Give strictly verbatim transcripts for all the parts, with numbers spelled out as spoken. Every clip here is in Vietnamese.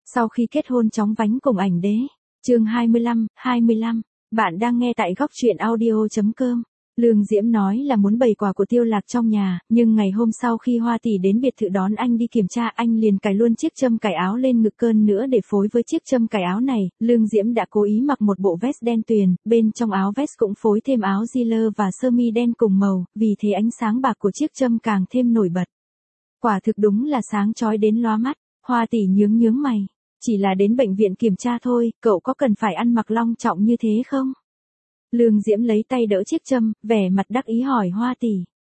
Sau khi kết hôn chóng vánh cùng ảnh đế. Chương hai mươi lăm, hai mươi lăm. Bạn đang nghe tại góc truyện audio chấm com. Lương Diễm nói là muốn bày quà của Tiêu Lạc trong nhà, nhưng ngày hôm sau khi Hoa tỷ đến biệt thự đón anh đi kiểm tra, anh liền cài luôn chiếc châm cài áo lên ngực cơn nữa để phối với chiếc châm cài áo này. Lương Diễm đã cố ý mặc một bộ vest đen tuyền, bên trong áo vest cũng phối thêm áo jean và sơ mi đen cùng màu, vì thế ánh sáng bạc của chiếc châm càng thêm nổi bật. Quả thực đúng là sáng chói đến lóa mắt. Hoa tỷ nhướng nhướng mày, chỉ là đến bệnh viện kiểm tra thôi, cậu có cần phải ăn mặc long trọng như thế không? Lương Diễm lấy tay đỡ chiếc châm, vẻ mặt đắc ý hỏi Hoa tỷ.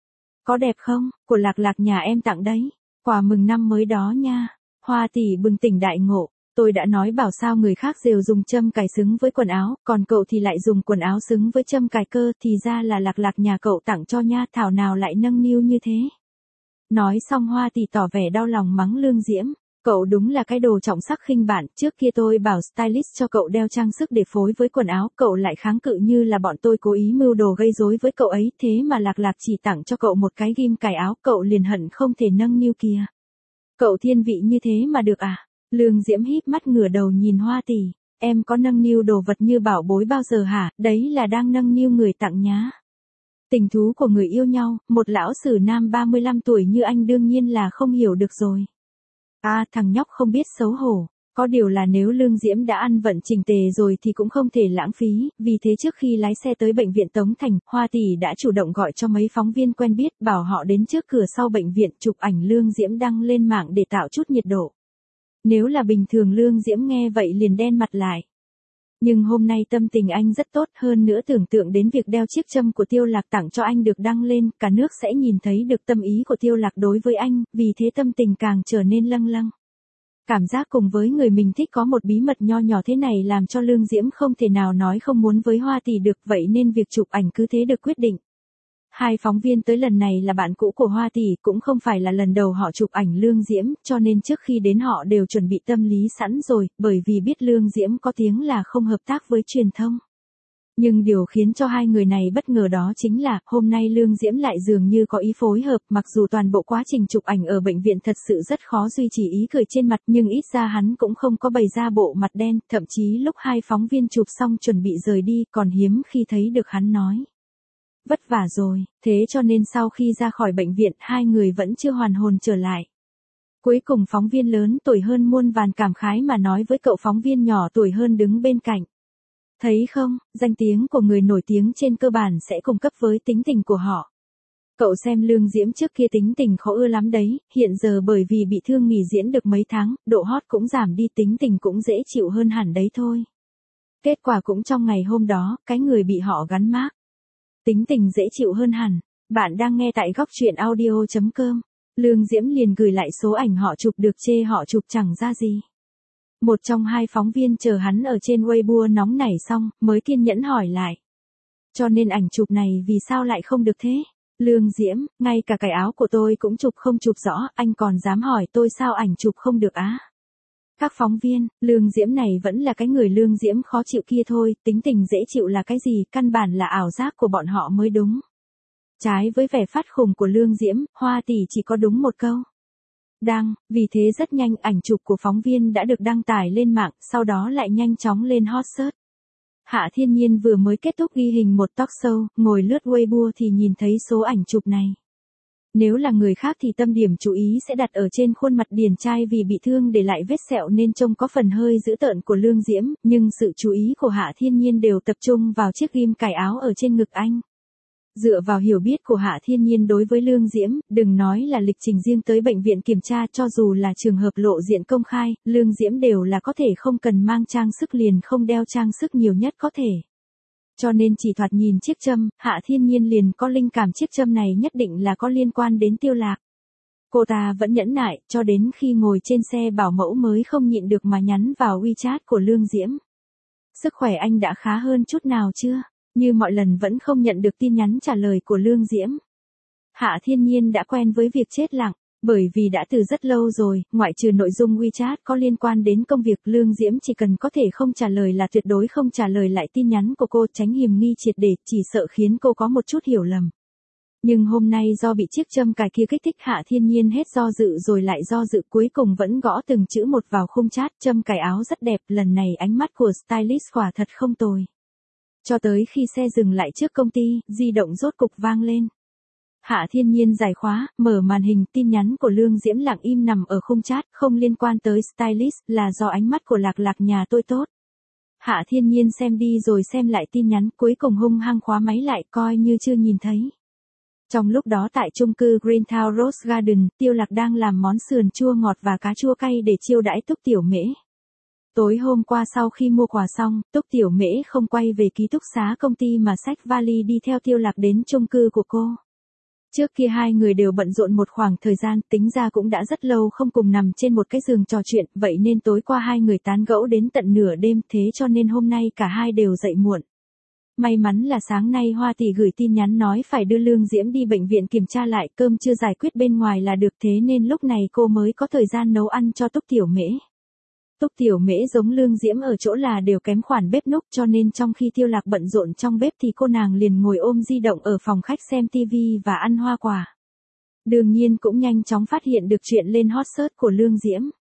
Có đẹp không? Của Lạc Lạc nhà em tặng đấy. Quà mừng năm mới đó nha. Hoa tỷ bừng tỉnh đại ngộ. Tôi đã nói bảo sao người khác đều dùng châm cài xứng với quần áo, còn cậu thì lại dùng quần áo xứng với châm cài cơ, thì ra là Lạc Lạc nhà cậu tặng cho nha, thảo nào lại nâng niu như thế. Nói xong Hoa tỷ tỏ vẻ đau lòng mắng Lương Diễm. Cậu đúng là cái đồ trọng sắc khinh bạn, trước kia tôi bảo stylist cho cậu đeo trang sức để phối với quần áo, cậu lại kháng cự như là bọn tôi cố ý mưu đồ gây rối với cậu ấy, thế mà Lạc Lạc chỉ tặng cho cậu một cái ghim cài áo, cậu liền hận không thể nâng niu kìa. Cậu thiên vị như thế mà được à? Lương Diễm híp mắt ngửa đầu nhìn Hoa tỷ, em có nâng niu đồ vật như bảo bối bao giờ hả? Đấy là đang nâng niu người tặng nhá. Tình thú của người yêu nhau, một lão sử nam ba mươi lăm tuổi như anh đương nhiên là không hiểu được rồi. À, thằng nhóc không biết xấu hổ. Có điều là nếu Lương Diễm đã ăn vận trình tề rồi thì cũng không thể lãng phí, vì thế trước khi lái xe tới bệnh viện Tống Thành, Hoa tỷ đã chủ động gọi cho mấy phóng viên quen biết, bảo họ đến trước cửa sau bệnh viện chụp ảnh Lương Diễm đăng lên mạng để tạo chút nhiệt độ. Nếu là bình thường Lương Diễm nghe vậy liền đen mặt lại. Nhưng hôm nay tâm tình anh rất tốt, hơn nữa tưởng tượng đến việc đeo chiếc châm của Tiêu Lạc tặng cho anh được đăng lên, cả nước sẽ nhìn thấy được tâm ý của Tiêu Lạc đối với anh, vì thế tâm tình càng trở nên lâng lâng. Cảm giác cùng với người mình thích có một bí mật nho nhỏ thế này làm cho Lương Diễm không thể nào nói không muốn với Hoa tỷ được, vậy nên việc chụp ảnh cứ thế được quyết định. Hai phóng viên tới lần này là bạn cũ của Hoa tỷ, cũng không phải là lần đầu họ chụp ảnh Lương Diễm, cho nên trước khi đến họ đều chuẩn bị tâm lý sẵn rồi, bởi vì biết Lương Diễm có tiếng là không hợp tác với truyền thông. Nhưng điều khiến cho hai người này bất ngờ đó chính là, hôm nay Lương Diễm lại dường như có ý phối hợp, mặc dù toàn bộ quá trình chụp ảnh ở bệnh viện thật sự rất khó duy trì ý cười trên mặt, nhưng ít ra hắn cũng không có bày ra bộ mặt đen, thậm chí lúc hai phóng viên chụp xong chuẩn bị rời đi, còn hiếm khi thấy được hắn nói. Vất vả rồi, thế cho nên sau khi ra khỏi bệnh viện hai người vẫn chưa hoàn hồn trở lại. Cuối cùng phóng viên lớn tuổi hơn muôn vàn cảm khái mà nói với cậu phóng viên nhỏ tuổi hơn đứng bên cạnh. Thấy không, danh tiếng của người nổi tiếng trên cơ bản sẽ cung cấp với tính tình của họ. Cậu xem Lương Diễm trước kia tính tình khó ưa lắm đấy, hiện giờ bởi vì bị thương nghỉ diễn được mấy tháng, độ hot cũng giảm đi, tính tình cũng dễ chịu hơn hẳn đấy thôi. Kết quả cũng trong ngày hôm đó, cái người bị họ gắn mác. Tính tình dễ chịu hơn hẳn. Bạn đang nghe tại góc truyện audio chấm com. Lương Diễm liền gửi lại số ảnh họ chụp được, chê họ chụp chẳng ra gì. Một trong hai phóng viên chờ hắn ở trên Weibo nóng nảy xong, mới kiên nhẫn hỏi lại. Cho nên ảnh chụp này vì sao lại không được thế? Lương Diễm, ngay cả cái áo của tôi cũng chụp không chụp rõ, anh còn dám hỏi tôi sao ảnh chụp không được á? Các phóng viên, Lương Diễm này vẫn là cái người Lương Diễm khó chịu kia thôi, tính tình dễ chịu là cái gì, căn bản là ảo giác của bọn họ mới đúng. Trái với vẻ phát khùng của Lương Diễm, Hoa tỷ chỉ có đúng một câu. Đăng, vì thế rất nhanh ảnh chụp của phóng viên đã được đăng tải lên mạng, sau đó lại nhanh chóng lên hot search. Hạ Thiên Nhiên vừa mới kết thúc ghi hình một talk show, ngồi lướt Weibo thì nhìn thấy số ảnh chụp này. Nếu là người khác thì tâm điểm chú ý sẽ đặt ở trên khuôn mặt điển trai vì bị thương để lại vết sẹo nên trông có phần hơi dữ tợn của Lương Diễm, nhưng sự chú ý của Hạ Thiên Nhiên đều tập trung vào chiếc ghim cài áo ở trên ngực anh. Dựa vào hiểu biết của Hạ Thiên Nhiên đối với Lương Diễm, đừng nói là lịch trình riêng tới bệnh viện kiểm tra, cho dù là trường hợp lộ diện công khai, Lương Diễm đều là có thể không cần mang trang sức liền không đeo trang sức nhiều nhất có thể. Cho nên chỉ thoạt nhìn chiếc châm, Hạ Thiên Nhiên liền có linh cảm chiếc châm này nhất định là có liên quan đến Tiêu Lạc. Cô ta vẫn nhẫn nại, cho đến khi ngồi trên xe bảo mẫu mới không nhịn được mà nhắn vào WeChat của Lương Diễm. Sức khỏe anh đã khá hơn chút nào chưa? Như mọi lần vẫn không nhận được tin nhắn trả lời của Lương Diễm. Hạ Thiên Nhiên đã quen với việc chết lặng, bởi vì đã từ rất lâu rồi, ngoại trừ nội dung WeChat có liên quan đến công việc, Lương Diễm chỉ cần có thể không trả lời là tuyệt đối không trả lời lại tin nhắn của cô, tránh hiềm nghi triệt để, chỉ sợ khiến cô có một chút hiểu lầm. Nhưng hôm nay do bị chiếc châm cài kia kích thích Hạ Thiên Nhiên hết do dự rồi lại do dự cuối cùng vẫn gõ từng chữ một vào khung chat. Châm cài áo rất đẹp, lần này ánh mắt của stylist quả thật không tồi. Cho tới khi xe dừng lại trước công ty, di động rốt cục vang lên. Hạ Thiên Nhiên giải khóa, mở màn hình, tin nhắn của Lương Diễm lặng im nằm ở khung chat, không liên quan tới stylist, là do ánh mắt của Lạc Lạc nhà tôi tốt. Hạ Thiên Nhiên xem đi rồi xem lại tin nhắn, cuối cùng hung hăng khóa máy lại, coi như chưa nhìn thấy. Trong lúc đó tại chung cư Greentown Rose Garden, Tiêu Lạc đang làm món sườn chua ngọt và cá chua cay để chiêu đãi Túc Tiểu Mễ. Tối hôm qua sau khi mua quà xong, Túc Tiểu Mễ không quay về ký túc xá công ty mà xách vali đi theo Tiêu Lạc đến chung cư của cô. Trước kia hai người đều bận rộn một khoảng thời gian, tính ra cũng đã rất lâu không cùng nằm trên một cái giường trò chuyện, vậy nên tối qua hai người tán gẫu đến tận nửa đêm, thế cho nên hôm nay cả hai đều dậy muộn. May mắn là sáng nay Hoa Tỷ gửi tin nhắn nói phải đưa Lương Diễm đi bệnh viện kiểm tra lại, cơm chưa giải quyết bên ngoài là được, thế nên lúc này cô mới có thời gian nấu ăn cho Túc Tiểu Mễ. Túc Tiểu Mễ giống Lương Diễm ở chỗ là đều kém khoản bếp núc, cho nên trong khi Tiêu Lạc bận rộn trong bếp thì cô nàng liền ngồi ôm di động ở phòng khách xem tivi và ăn hoa quả. Đương nhiên cũng nhanh chóng phát hiện được chuyện lên hot search của Lương Diễm.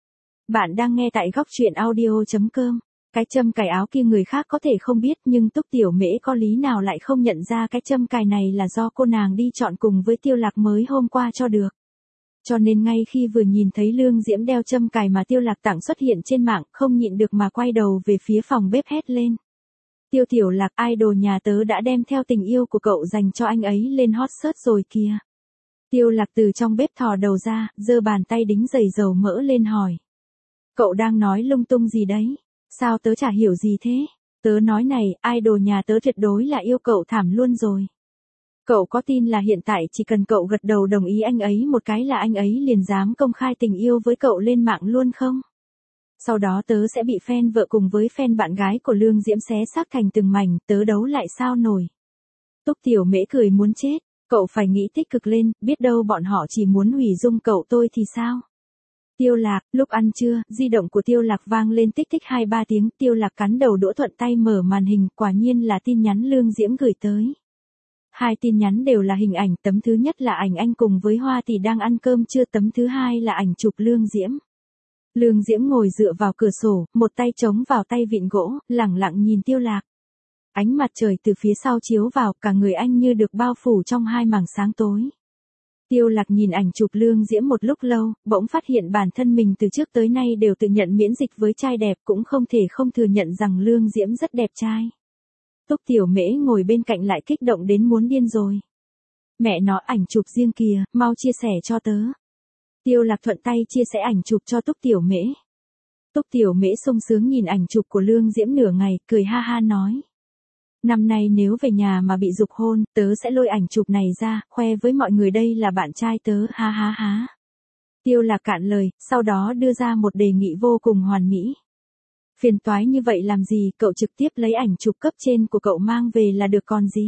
Bạn đang nghe tại góc truyện audio chấm com. Cái châm cài áo kia người khác có thể không biết, nhưng Túc Tiểu Mễ có lý nào lại không nhận ra cái châm cài này là do cô nàng đi chọn cùng với Tiêu Lạc mới hôm qua cho được. Cho nên ngay khi vừa nhìn thấy Lương Diễm đeo châm cài mà Tiêu Lạc tặng xuất hiện trên mạng, không nhịn được mà quay đầu về phía phòng bếp hét lên. Tiêu Tiểu Lạc, idol nhà tớ đã đem theo tình yêu của cậu dành cho anh ấy lên hot search rồi kìa. Tiêu Lạc từ trong bếp thò đầu ra, giơ bàn tay đính dày dầu mỡ lên hỏi. Cậu đang nói lung tung gì đấy? Sao tớ chả hiểu gì thế? Tớ nói này, idol nhà tớ tuyệt đối là yêu cậu thảm luôn rồi. Cậu có tin là hiện tại chỉ cần cậu gật đầu đồng ý anh ấy một cái là anh ấy liền dám công khai tình yêu với cậu lên mạng luôn không? Sau đó tớ sẽ bị fan vợ cùng với fan bạn gái của Lương Diễm xé xác thành từng mảnh, tớ đấu lại sao nổi. Túc Tiểu Mễ cười muốn chết, cậu phải nghĩ tích cực lên, biết đâu bọn họ chỉ muốn hủy dung cậu tôi thì sao? Tiêu Lạc, lúc ăn trưa, di động của Tiêu Lạc vang lên tích tích hai ba tiếng, Tiêu Lạc cắn đầu đũa thuận tay mở màn hình, quả nhiên là tin nhắn Lương Diễm gửi tới. Hai tin nhắn đều là hình ảnh, tấm thứ nhất là ảnh anh cùng với Hoa Tỷ đang ăn cơm trưa, tấm thứ hai là ảnh chụp Lương Diễm. Lương Diễm ngồi dựa vào cửa sổ, một tay chống vào tay vịn gỗ, lẳng lặng nhìn Tiêu Lạc. Ánh mặt trời từ phía sau chiếu vào, cả người anh như được bao phủ trong hai mảng sáng tối. Tiêu Lạc nhìn ảnh chụp Lương Diễm một lúc lâu, bỗng phát hiện bản thân mình từ trước tới nay đều tự nhận miễn dịch với trai đẹp, cũng không thể không thừa nhận rằng Lương Diễm rất đẹp trai. Túc Tiểu Mễ ngồi bên cạnh lại kích động đến muốn điên rồi. Mẹ nó, ảnh chụp riêng kìa, mau chia sẻ cho tớ. Tiêu Lạc thuận tay chia sẻ ảnh chụp cho Túc Tiểu Mễ. Túc Tiểu Mễ sung sướng nhìn ảnh chụp của Lương Diễm nửa ngày, cười ha ha nói. Năm nay nếu về nhà mà bị giục hôn, tớ sẽ lôi ảnh chụp này ra, khoe với mọi người đây là bạn trai tớ, ha ha ha. Tiêu Lạc cạn lời, sau đó đưa ra một đề nghị vô cùng hoàn mỹ. Phiền toái như vậy làm gì, cậu trực tiếp lấy ảnh chụp cấp trên của cậu mang về là được còn gì.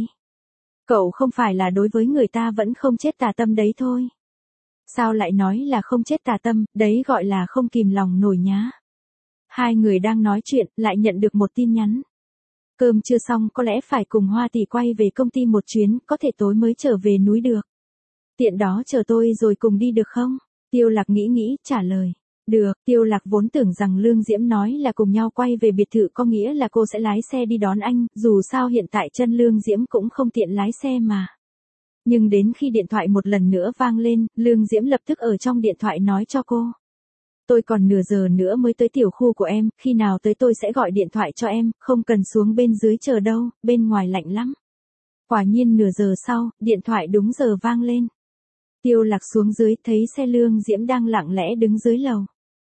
Cậu không phải là đối với người ta vẫn không chết tà tâm đấy thôi. Sao lại nói là không chết tà tâm, đấy gọi là không kìm lòng nổi nhá. Hai người đang nói chuyện, lại nhận được một tin nhắn. Cơm chưa xong có lẽ phải cùng Hoa Tỷ quay về công ty một chuyến, có thể tối mới trở về núi được. Tiện đó chờ tôi rồi cùng đi được không? Tiêu Lạc nghĩ nghĩ, trả lời. Được, Tiêu Lạc vốn tưởng rằng Lương Diễm nói là cùng nhau quay về biệt thự có nghĩa là cô sẽ lái xe đi đón anh, dù sao hiện tại chân Lương Diễm cũng không tiện lái xe mà. Nhưng đến khi điện thoại một lần nữa vang lên, Lương Diễm lập tức ở trong điện thoại nói cho cô. Tôi còn nửa giờ nữa mới tới tiểu khu của em, khi nào tới tôi sẽ gọi điện thoại cho em, không cần xuống bên dưới chờ đâu, bên ngoài lạnh lắm. Quả nhiên nửa giờ sau, điện thoại đúng giờ vang lên. Tiêu Lạc xuống dưới thấy xe Lương Diễm đang lặng lẽ đứng dưới lầu.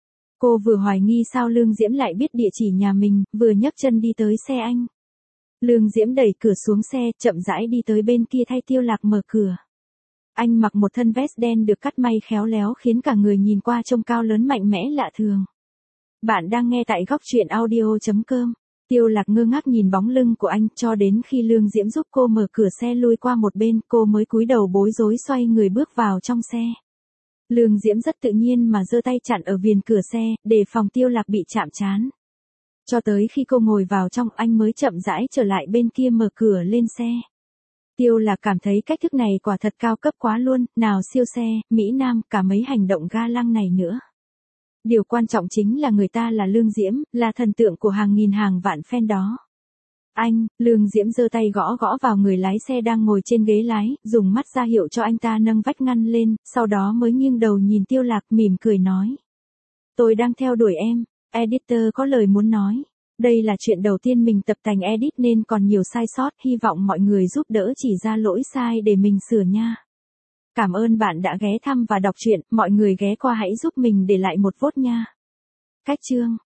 Cô vừa hoài nghi sao Lương Diễm lại biết địa chỉ nhà mình, vừa nhấc chân đi tới xe anh. Lương Diễm đẩy cửa xuống xe, chậm rãi đi tới bên kia thay Tiêu Lạc mở cửa. Anh mặc một thân vest đen được cắt may khéo léo khiến cả người nhìn qua trông cao lớn mạnh mẽ lạ thường. Bạn đang nghe tại góc truyện audio chấm com. Tiêu Lạc ngơ ngác nhìn bóng lưng của anh cho đến khi Lương Diễm giúp cô mở cửa xe lui qua một bên, cô mới cúi đầu bối rối xoay người bước vào trong xe. Lương Diễm rất tự nhiên mà giơ tay chặn ở viền cửa xe, để phòng Tiêu Lạc bị chạm trán. Cho tới khi cô ngồi vào trong anh mới chậm rãi trở lại bên kia mở cửa lên xe. Tiêu Lạc cảm thấy cách thức này quả thật cao cấp quá luôn, nào siêu xe, Mỹ Nam, cả mấy hành động ga lăng này nữa. Điều quan trọng chính là người ta là Lương Diễm, là thần tượng của hàng nghìn hàng vạn fan đó. Anh, Lương Diễm giơ tay gõ gõ vào người lái xe đang ngồi trên ghế lái, dùng mắt ra hiệu cho anh ta nâng vách ngăn lên, sau đó mới nghiêng đầu nhìn Tiêu Lạc mỉm cười nói. Tôi đang theo đuổi em, editor có lời muốn nói. Đây là chuyện đầu tiên mình tập tành edit nên còn nhiều sai sót, hy vọng mọi người giúp đỡ chỉ ra lỗi sai để mình sửa nha. Cảm ơn bạn đã ghé thăm và đọc truyện, mọi người ghé qua hãy giúp mình để lại một vote nha. Cách chương